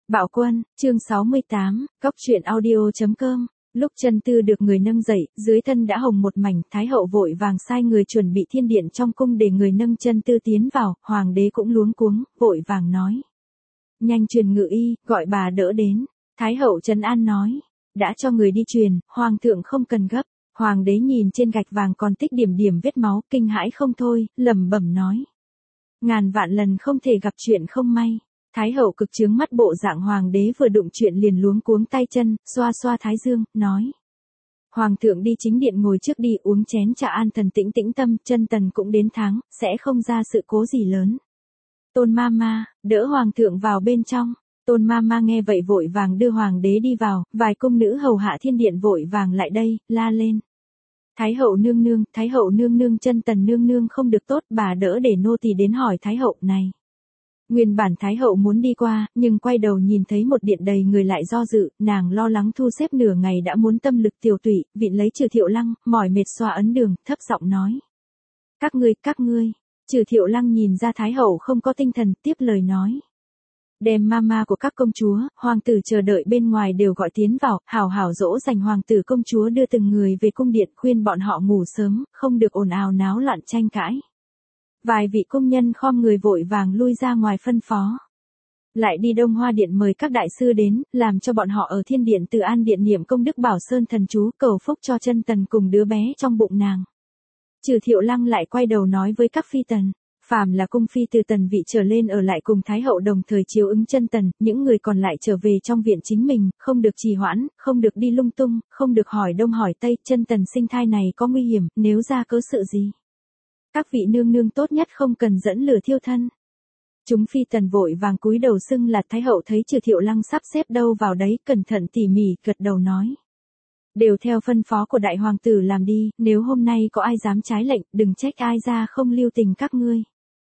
Bạo Quân, chương 68, Cóc truyện audio.com. Lúc chân tư được người nâng dậy, dưới thân đã hồng một mảnh, Thái hậu vội vàng sai người chuẩn bị thiên điện trong cung để người nâng chân tư tiến vào, hoàng đế cũng luống cuống, vội vàng nói. Nhanh truyền ngự y, gọi bà đỡ đến. Thái hậu trấn an nói. Đã cho người đi truyền, hoàng thượng không cần gấp. Hoàng đế nhìn trên gạch vàng còn tích điểm điểm vết máu, kinh hãi không thôi, lẩm bẩm nói. Ngàn vạn lần không thể gặp chuyện không may. Thái hậu cực chướng mắt bộ dạng hoàng đế vừa đụng chuyện liền luống cuống tay chân, xoa xoa thái dương, nói. Hoàng thượng đi chính điện ngồi trước đi uống chén trà an thần tĩnh tĩnh tâm, chân tần cũng đến tháng, sẽ không ra sự cố gì lớn. Tôn Mama, đỡ hoàng thượng vào bên trong. Tôn Mama nghe vậy vội vàng đưa hoàng đế đi vào, vài cung nữ hầu hạ thiên điện vội vàng lại đây, la lên. Thái hậu nương nương chân tần nương nương không được tốt, bà đỡ để nô tỳ đến hỏi thái hậu này. Nguyên bản Thái hậu muốn đi qua, nhưng quay đầu nhìn thấy một điện đầy người lại do dự, nàng lo lắng thu xếp nửa ngày đã muốn tâm lực tiểu tụy, vịn lấy Trừ Thiệu Lăng, mỏi mệt xoa ấn đường, thấp giọng nói. Các ngươi, Trừ Thiệu Lăng nhìn ra Thái hậu không có tinh thần, tiếp lời nói. Đem mama của các công chúa, hoàng tử chờ đợi bên ngoài đều gọi tiến vào, hảo hảo dỗ dành hoàng tử công chúa đưa từng người về cung điện khuyên bọn họ ngủ sớm, không được ồn ào náo loạn tranh cãi. Vài vị công nhân khom người vội vàng lui ra ngoài phân phó. Lại đi Đông Hoa Điện mời các đại sư đến, làm cho bọn họ ở thiên điện Từ An Điện niệm công đức Bảo Sơn thần chú cầu phúc cho chân tần cùng đứa bé trong bụng nàng. Trừ Thiệu Lăng lại quay đầu nói với các phi tần, phàm là cung phi từ tần vị trở lên ở lại cùng Thái hậu đồng thời chiếu ứng chân tần, những người còn lại trở về trong viện chính mình, không được trì hoãn, không được đi lung tung, không được hỏi đông hỏi tây, chân tần sinh thai này có nguy hiểm, nếu ra cớ sự gì. Các vị nương nương tốt nhất không cần dẫn lửa thiêu thân. Chúng phi tần vội vàng cúi đầu xưng là Thái hậu thấy Trừ Thiệu Lăng sắp xếp đâu vào đấy, cẩn thận tỉ mỉ, gật đầu nói. Đều theo phân phó của đại hoàng tử làm đi, nếu hôm nay có ai dám trái lệnh, đừng trách ai ra không lưu tình các ngươi.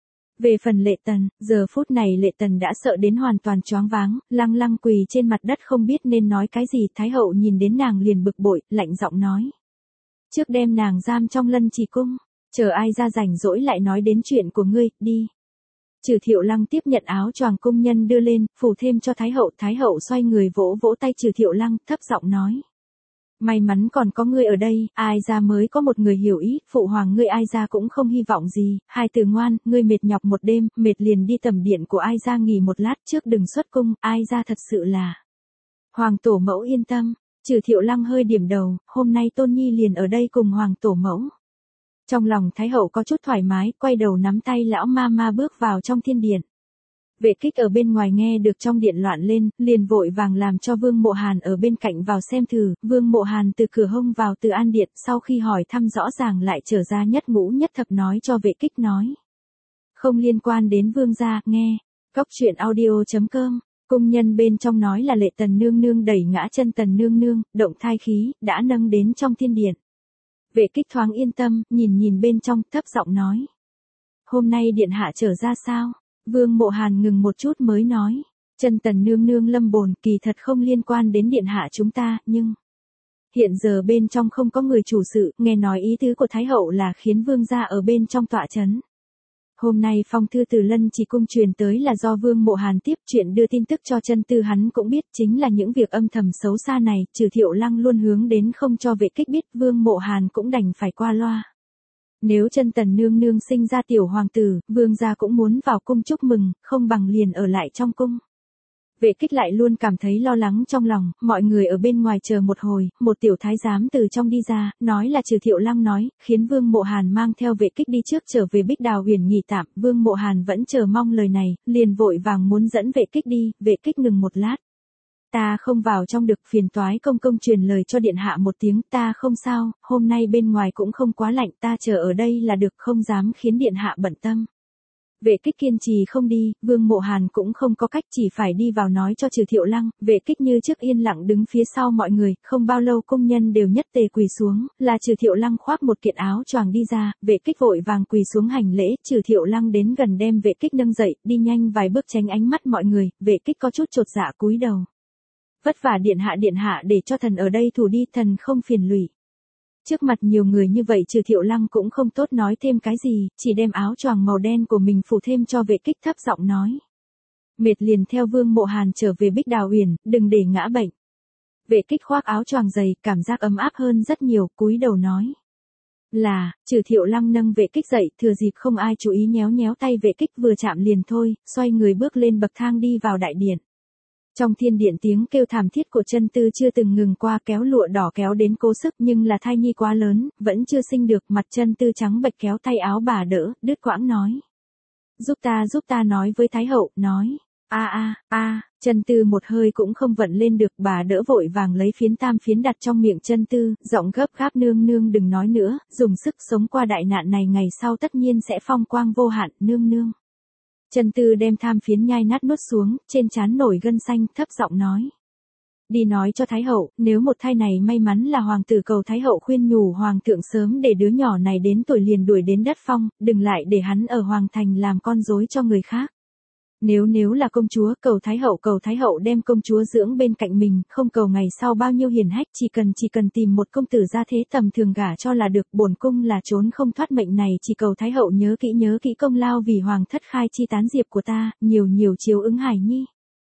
Về phần Lệ Tần, giờ phút này Lệ Tần đã sợ đến hoàn toàn choáng váng, lăng lăng quỳ trên mặt đất không biết nên nói cái gì, Thái hậu nhìn đến nàng liền bực bội, lạnh giọng nói. Trước đem nàng giam trong Lân Trì cung. Chờ ai ra rảnh rỗi lại nói đến chuyện của ngươi, đi. Trừ Thiệu Lăng tiếp nhận áo choàng cung nhân đưa lên, phủ thêm cho Thái hậu xoay người vỗ vỗ tay Trừ Thiệu Lăng, thấp giọng nói. May mắn còn có ngươi ở đây, ai ra mới có một người hiểu ý, phụ hoàng ngươi ai ra cũng không hy vọng gì, hai từ ngoan, ngươi mệt nhọc một đêm, mệt liền đi tầm điện của ai ra nghỉ một lát trước đừng xuất cung, ai ra thật sự là. Hoàng tổ mẫu yên tâm, Trừ Thiệu Lăng hơi điểm đầu, hôm nay Tôn Nhi liền ở đây cùng hoàng tổ mẫu. Trong lòng Thái hậu có chút thoải mái, quay đầu nắm tay lão Mama bước vào trong thiên điện. Vệ Kích ở bên ngoài nghe được trong điện loạn lên, liền vội vàng làm cho Vương Mộ Hàn ở bên cạnh vào xem thử, Vương Mộ Hàn từ cửa hông vào Từ An Điện, sau khi hỏi thăm rõ ràng lại trở ra nhất ngũ nhất thập nói cho Vệ Kích nói. Không liên quan đến Vương gia, nghe, Cóc truyện audio.com, cung nhân bên trong nói là Lệ Tần nương nương đẩy ngã chân Tần nương nương, động thai khí, đã nâng đến trong thiên điện. Vệ Kích thoáng yên tâm, nhìn bên trong, thấp giọng nói. Hôm nay điện hạ trở ra sao? Vương Mộ Hàn ngừng một chút mới nói. Chân tần nương nương lâm bồn kỳ thật không liên quan đến điện hạ chúng ta, nhưng. Hiện giờ bên trong không có người chủ sự, nghe nói ý tứ của Thái hậu là khiến vương gia ở bên trong tọa chấn. Hôm nay phong thư từ Lân Trì cung truyền tới là do Vương Mộ Hàn tiếp chuyện đưa tin tức cho chân tư hắn cũng biết chính là những việc âm thầm xấu xa này, Trừ Thiệu Lăng luôn hướng đến không cho Vệ Kích biết, Vương Mộ Hàn cũng đành phải qua loa. Nếu chân tần nương nương sinh ra tiểu hoàng tử, vương gia cũng muốn vào cung chúc mừng, không bằng liền ở lại trong cung. Vệ Kích lại luôn cảm thấy lo lắng trong lòng, mọi người ở bên ngoài chờ một hồi, một tiểu thái giám từ trong đi ra, nói là Trừ Thiệu Lăng nói, khiến Vương Mộ Hàn mang theo Vệ Kích đi trước trở về Bích Đào Huyền nghỉ tạm, Vương Mộ Hàn vẫn chờ mong lời này, liền vội vàng muốn dẫn Vệ Kích đi, Vệ Kích ngừng một lát. Ta không vào trong được, phiền toái công công truyền lời cho điện hạ một tiếng, ta không sao, hôm nay bên ngoài cũng không quá lạnh, ta chờ ở đây là được, không dám khiến điện hạ bận tâm. Vệ Kích kiên trì không đi, Vương Mộ Hàn cũng không có cách, chỉ phải đi vào nói cho Trừ Thiệu Lăng, Vệ Kích như trước yên lặng đứng phía sau mọi người, không bao lâu công nhân đều nhất tề quỳ xuống, là Trừ Thiệu Lăng khoác một kiện áo choàng đi ra, Vệ Kích vội vàng quỳ xuống hành lễ, Trừ Thiệu Lăng đến gần đem Vệ Kích nâng dậy, đi nhanh vài bước tránh ánh mắt mọi người, Vệ Kích có chút chột dạ cúi đầu. Vất vả điện hạ để cho thần ở đây thủ đi, thần không phiền lụy. Trước mặt nhiều người như vậy Trừ Thiệu Lăng cũng không tốt nói thêm cái gì, chỉ đem áo choàng màu đen của mình phủ thêm cho Vệ Kích, thấp giọng nói. Mệt liền theo Vương Mộ Hàn trở về Bích Đào Uyển, đừng để ngã bệnh. Vệ Kích khoác áo choàng dày, cảm giác ấm áp hơn rất nhiều, cúi đầu nói. Là, Trừ Thiệu Lăng nâng Vệ Kích dậy, thừa dịp không ai chú ý nhéo nhéo tay Vệ Kích vừa chạm liền thôi, xoay người bước lên bậc thang đi vào đại điện. Trong thiên điện tiếng kêu thảm thiết của chân tư chưa từng ngừng qua, kéo lụa đỏ kéo đến cố sức, nhưng là thai nhi quá lớn, vẫn chưa sinh được, mặt chân tư trắng bệch kéo tay áo bà đỡ, đứt quãng nói. Giúp ta nói với Thái hậu, nói. Chân tư một hơi cũng không vận lên được, bà đỡ vội vàng lấy phiến tam phiến đặt trong miệng chân tư, giọng gấp gáp, nương nương đừng nói nữa, dùng sức sống qua đại nạn này, ngày sau tất nhiên sẽ phong quang vô hạn, nương nương. Chân tư đem tham phiến nhai nát nuốt xuống, trên trán nổi gân xanh, thấp giọng nói. Đi nói cho Thái hậu, nếu một thai này may mắn là hoàng tử, cầu Thái hậu khuyên nhủ hoàng thượng sớm để đứa nhỏ này đến tuổi liền đuổi đến đất phong, đừng lại để hắn ở hoàng thành làm con rối cho người khác. Nếu là công chúa, cầu Thái hậu đem công chúa dưỡng bên cạnh mình, không cầu ngày sau bao nhiêu hiển hách, chỉ cần tìm một công tử gia thế tầm thường gả cho là được, bổn cung là trốn không thoát mệnh này, chỉ cầu Thái hậu nhớ kỹ công lao vì hoàng thất khai chi tán diệp của ta, nhiều chiếu ứng hải nhi.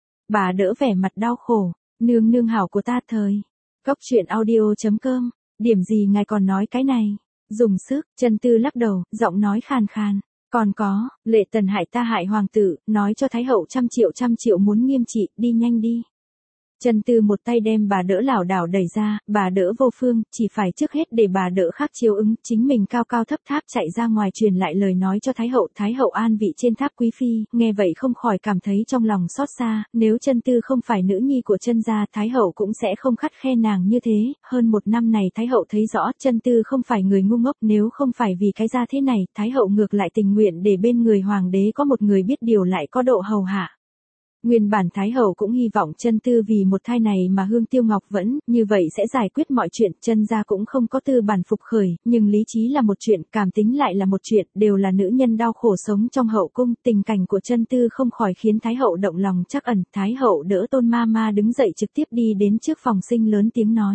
Bà đỡ vẻ mặt đau khổ, nương hảo của ta thời. Cóc truyện audio.com, điểm gì ngài còn nói cái này, dùng sức, chân tư lắc đầu, giọng nói khàn khàn. Còn có, Lệ Tần hại ta hại hoàng tử, nói cho Thái hậu trăm triệu muốn nghiêm trị, đi nhanh đi. Chân tư một tay đem bà đỡ lảo đảo đẩy ra, bà đỡ vô phương, chỉ phải trước hết để bà đỡ khác chiếu ứng, chính mình cao thấp tháp chạy ra ngoài truyền lại lời nói cho Thái hậu an vị trên tháp quý phi, nghe vậy không khỏi cảm thấy trong lòng xót xa, nếu chân tư không phải nữ nhi của chân gia, Thái hậu cũng sẽ không khắt khe nàng như thế, hơn một năm này Thái hậu thấy rõ chân tư không phải người ngu ngốc, nếu không phải vì cái gia thế này, Thái hậu ngược lại tình nguyện để bên người hoàng đế có một người biết điều lại có độ hầu hạ. Nguyên bản Thái hậu cũng hy vọng chân tư vì một thai này mà hương tiêu ngọc vẫn, như vậy sẽ giải quyết mọi chuyện, chân gia cũng không có tư bản phục khởi, nhưng lý trí là một chuyện, cảm tính lại là một chuyện, đều là nữ nhân đau khổ sống trong hậu cung, tình cảnh của chân tư không khỏi khiến Thái hậu động lòng trắc ẩn, Thái hậu đỡ Tôn ma đứng dậy trực tiếp đi đến trước phòng sinh lớn tiếng nói.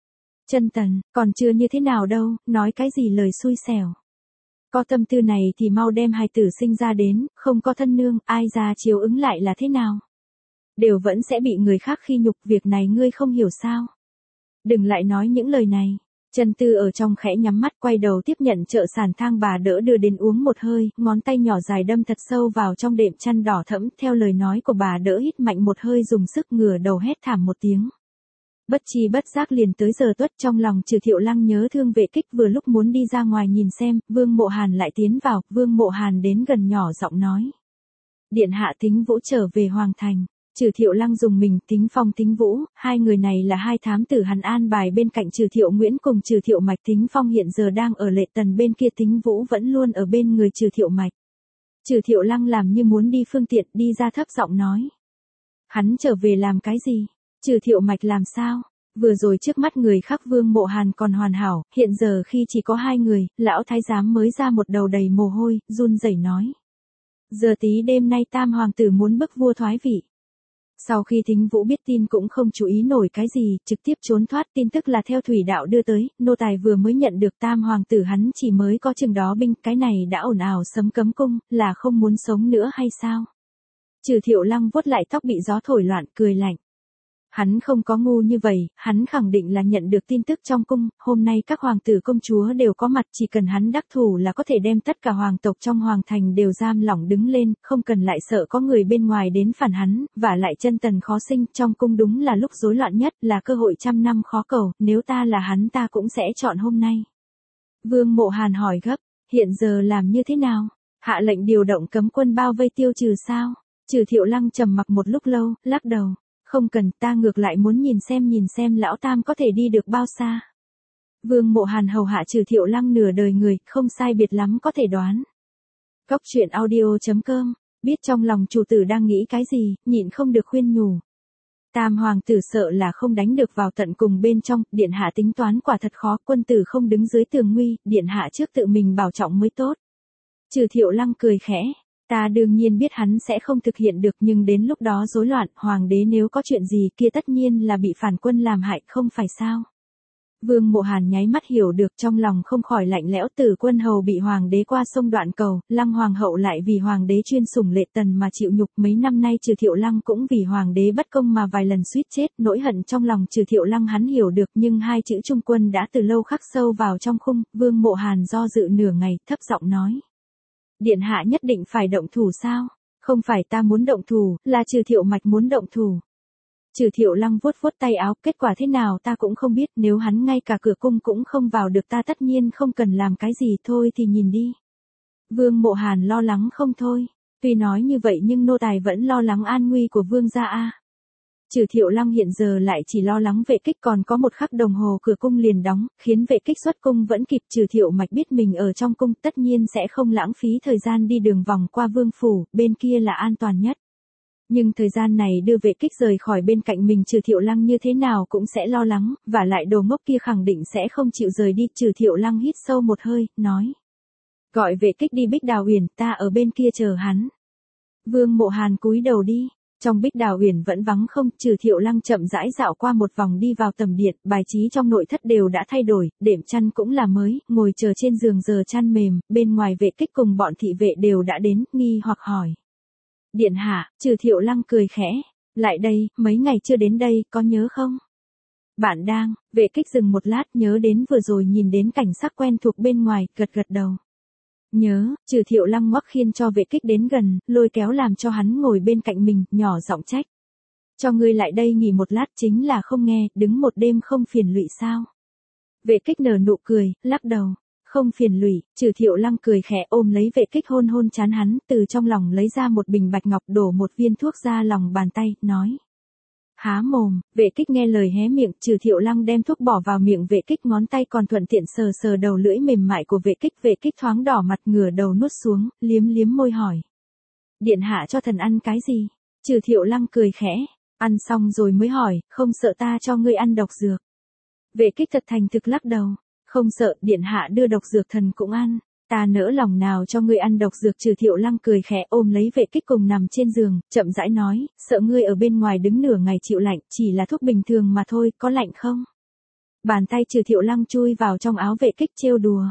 Chân Tần, còn chưa như thế nào đâu, nói cái gì lời xui xẻo. Có tâm tư này thì mau đem hài tử sinh ra đến, không có thân nương, ai ra chiếu ứng lại là thế nào? Đều vẫn sẽ bị người khác khi nhục, việc này ngươi không hiểu sao? Đừng lại nói những lời này. Chân tư ở trong khẽ nhắm mắt, quay đầu tiếp nhận trợ sản thang bà đỡ đưa đến, uống một hơi, ngón tay nhỏ dài đâm thật sâu vào trong đệm chăn đỏ thẫm, theo lời nói của bà đỡ hít mạnh một hơi, dùng sức ngửa đầu hét thảm một tiếng. Bất chi bất giác liền tới giờ tuất, trong lòng Trừ Thiệu Lăng nhớ thương Vệ Kích, vừa lúc muốn đi ra ngoài nhìn xem, Vương Mộ Hàn lại tiến vào, Vương Mộ Hàn đến gần nhỏ giọng nói. Điện hạ Thính Vũ trở về hoàng thành. Trừ Thiệu Lăng dùng mình, Thính Phong Thính Vũ, hai người này là hai thám tử hắn an bài bên cạnh Trừ Thiệu Nguyễn cùng Trừ Thiệu Mạch. Thính Phong hiện giờ đang ở Lệ Tần bên kia, Thính Vũ vẫn luôn ở bên người Trừ Thiệu Mạch. Trừ Thiệu Lăng làm như muốn đi phương tiện, đi ra thấp giọng nói. Hắn trở về làm cái gì? Trừ Thiệu Mạch làm sao? Vừa rồi trước mắt người khác Vương Mộ Hàn còn hoàn hảo, hiện giờ khi chỉ có hai người, lão thái giám mới ra một đầu đầy mồ hôi, run rẩy nói. Giờ tí đêm nay tam hoàng tử muốn bức vua thoái vị. Sau khi Thính Vũ biết tin cũng không chú ý nổi cái gì, trực tiếp trốn thoát, tin tức là theo thủy đạo đưa tới, nô tài vừa mới nhận được, tam hoàng tử hắn chỉ mới có chừng đó binh, cái này đã ồn ào sấm cấm cung, là không muốn sống nữa hay sao? Trừ Thiệu Lăng vuốt lại tóc bị gió thổi loạn, cười lạnh. Hắn không có ngu như vậy, hắn khẳng định là nhận được tin tức trong cung, hôm nay các hoàng tử công chúa đều có mặt, chỉ cần hắn đắc thủ là có thể đem tất cả hoàng tộc trong hoàng thành đều giam lỏng đứng lên, không cần lại sợ có người bên ngoài đến phản hắn, và lại chân tần khó sinh, trong cung đúng là lúc rối loạn nhất, là cơ hội trăm năm khó cầu, nếu ta là hắn ta cũng sẽ chọn hôm nay. Vương Mộ Hàn hỏi gấp, hiện giờ làm như thế nào? Hạ lệnh điều động cấm quân bao vây tiêu trừ sao? Trừ Thiệu Lăng trầm mặc một lúc lâu, lắc đầu. Không cần, ta ngược lại muốn nhìn xem lão tam có thể đi được bao xa. Vương Mộ Hàn hầu hạ Trừ Thiệu Lăng nửa đời người, không sai biệt lắm có thể đoán. Cóc truyện audio.com, biết trong lòng chủ tử đang nghĩ cái gì, nhịn không được khuyên nhủ. Tam hoàng tử sợ là không đánh được vào tận cùng bên trong, điện hạ tính toán quả thật khó, quân tử không đứng dưới tường nguy, điện hạ trước tự mình bảo trọng mới tốt. Trừ Thiệu Lăng cười khẽ. Ta đương nhiên biết hắn sẽ không thực hiện được, nhưng đến lúc đó rối loạn, hoàng đế nếu có chuyện gì kia tất nhiên là bị phản quân làm hại, không phải sao? Vương Mộ Hàn nháy mắt hiểu được, trong lòng không khỏi lạnh lẽo. Tử Quân hầu bị hoàng đế qua sông đoạn cầu, Lăng hoàng hậu lại vì hoàng đế chuyên sủng lệ tần mà chịu nhục, mấy năm nay Trừ Thiệu Lăng cũng vì hoàng đế bất công mà vài lần suýt chết. Nỗi hận trong lòng Trừ Thiệu Lăng hắn hiểu được, nhưng hai chữ trung quân đã từ lâu khắc sâu vào trong khung. Vương Mộ Hàn do dự nửa ngày, thấp giọng nói: Điện hạ nhất định phải động thủ sao? Không phải ta muốn động thủ, là Trừ Thiệu Mạch muốn động thủ. Trừ Thiệu Lăng vuốt vuốt tay áo, kết quả thế nào ta cũng không biết, nếu hắn ngay cả cửa cung cũng không vào được ta tất nhiên không cần làm cái gì, thôi thì nhìn đi. Vương Mộ Hàn lo lắng không thôi, tuy nói như vậy nhưng nô tài vẫn lo lắng an nguy của vương gia a. Trừ Thiệu Lăng hiện giờ lại chỉ lo lắng Vệ Kích, còn có một khắc đồng hồ cửa cung liền đóng, khiến Vệ Kích xuất cung vẫn kịp. Trừ Thiệu Mạch biết mình ở trong cung tất nhiên sẽ không lãng phí thời gian đi đường vòng qua vương phủ, bên kia là an toàn nhất. Nhưng thời gian này đưa Vệ Kích rời khỏi bên cạnh mình, Trừ Thiệu Lăng như thế nào cũng sẽ lo lắng, và lại đồ ngốc kia khẳng định sẽ không chịu rời đi. Trừ Thiệu Lăng hít sâu một hơi, nói: Gọi Vệ Kích đi Bích Đào Uyển, ta ở bên kia chờ hắn. Vương Mộ Hàn cúi đầu đi. Trong Bích Đào Uyển vẫn vắng không. Trừ Thiệu Lăng chậm rãi dạo qua một vòng đi vào tầm điện, bài trí trong nội thất đều đã thay đổi, đệm chăn cũng là mới, ngồi chờ trên giường giờ chăn mềm, bên ngoài Vệ Kích cùng bọn thị vệ đều đã đến, nghi hoặc hỏi: Điện hạ. Trừ Thiệu Lăng cười khẽ: Lại đây, mấy ngày chưa đến đây, có nhớ không? Bạn đang. Vệ Kích dừng một lát, nhớ đến vừa rồi nhìn đến cảnh sắc quen thuộc bên ngoài, gật gật đầu. Nhớ. Trừ Thiệu Lăng ngoắc khiên cho Vệ Kích đến gần, lôi kéo làm cho hắn ngồi bên cạnh mình, nhỏ giọng trách: Cho ngươi lại đây nghỉ một lát chính là không nghe, đứng một đêm không phiền lụy sao? Vệ Kích nở nụ cười, lắc đầu: Không phiền lụy. Trừ Thiệu Lăng cười khẽ ôm lấy Vệ Kích hôn hôn trán hắn, từ trong lòng lấy ra một bình bạch ngọc, đổ một viên thuốc ra lòng bàn tay, nói: Há mồm. Vệ Kích nghe lời hé miệng. Trừ Thiệu Lăng đem thuốc bỏ vào miệng Vệ Kích, ngón tay còn thuận tiện sờ sờ đầu lưỡi mềm mại của Vệ Kích. Vệ Kích thoáng đỏ mặt, ngửa đầu nuốt xuống, liếm liếm môi hỏi: Điện hạ cho thần ăn cái gì? Trừ Thiệu Lăng cười khẽ: Ăn xong rồi mới hỏi, không sợ ta cho ngươi ăn độc dược? Vệ Kích thật thành thực lắc đầu: Không sợ, điện hạ đưa độc dược thần cũng ăn. Ta nỡ lòng nào cho ngươi ăn độc dược. Trừ Thiệu Lăng cười khẽ ôm lấy Vệ Kích cùng nằm trên giường, chậm rãi nói: Sợ ngươi ở bên ngoài đứng nửa ngày chịu lạnh, chỉ là thuốc bình thường mà thôi, có lạnh không? Bàn tay Trừ Thiệu Lăng chui vào trong áo Vệ Kích trêu đùa: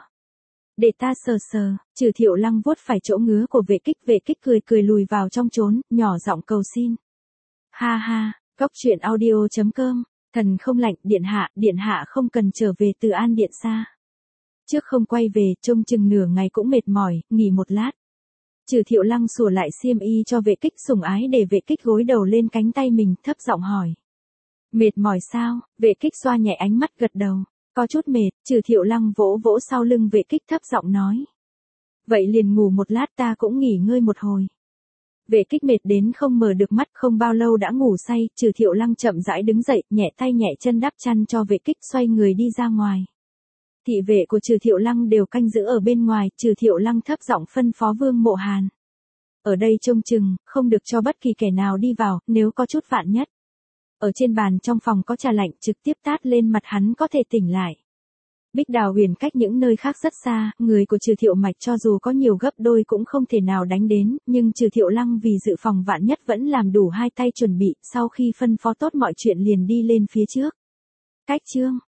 Để ta sờ sờ. Trừ Thiệu Lăng vuốt phải chỗ ngứa của Vệ Kích. Vệ Kích cười cười lùi vào trong trốn, nhỏ giọng cầu xin: Ha ha. Góc truyện audio.com. Thần không lạnh, điện hạ không cần trở về Từ An điện xa. Trước không quay về, trông chừng nửa ngày cũng mệt mỏi, nghỉ một lát. Trừ Thiệu Lăng sửa lại xiêm y cho Vệ Kích, sủng ái để Vệ Kích gối đầu lên cánh tay mình, thấp giọng hỏi: Mệt mỏi sao? Vệ Kích xoa nhẹ ánh mắt gật đầu: Có chút mệt. Trừ Thiệu Lăng vỗ vỗ sau lưng Vệ Kích, thấp giọng nói: Vậy liền ngủ một lát, ta cũng nghỉ ngơi một hồi. Vệ Kích mệt đến không mở được mắt, không bao lâu đã ngủ say. Trừ Thiệu Lăng chậm rãi đứng dậy, nhẹ tay nhẹ chân đắp chăn cho Vệ Kích, xoay người đi ra ngoài. Thị vệ của Trừ Thiệu Lăng đều canh giữ ở bên ngoài. Trừ Thiệu Lăng thấp giọng phân phó Vương Mộ Hàn: Ở đây trông chừng, không được cho bất kỳ kẻ nào đi vào, nếu có chút vạn nhất. Ở trên bàn trong phòng có trà lạnh, trực tiếp tát lên mặt hắn có thể tỉnh lại. Bích Đào Uyển cách những nơi khác rất xa, người của Trừ Thiệu Mạch cho dù có nhiều gấp đôi cũng không thể nào đánh đến, nhưng Trừ Thiệu Lăng vì dự phòng vạn nhất vẫn làm đủ hai tay chuẩn bị, sau khi phân phó tốt mọi chuyện liền đi lên phía trước. Cách chương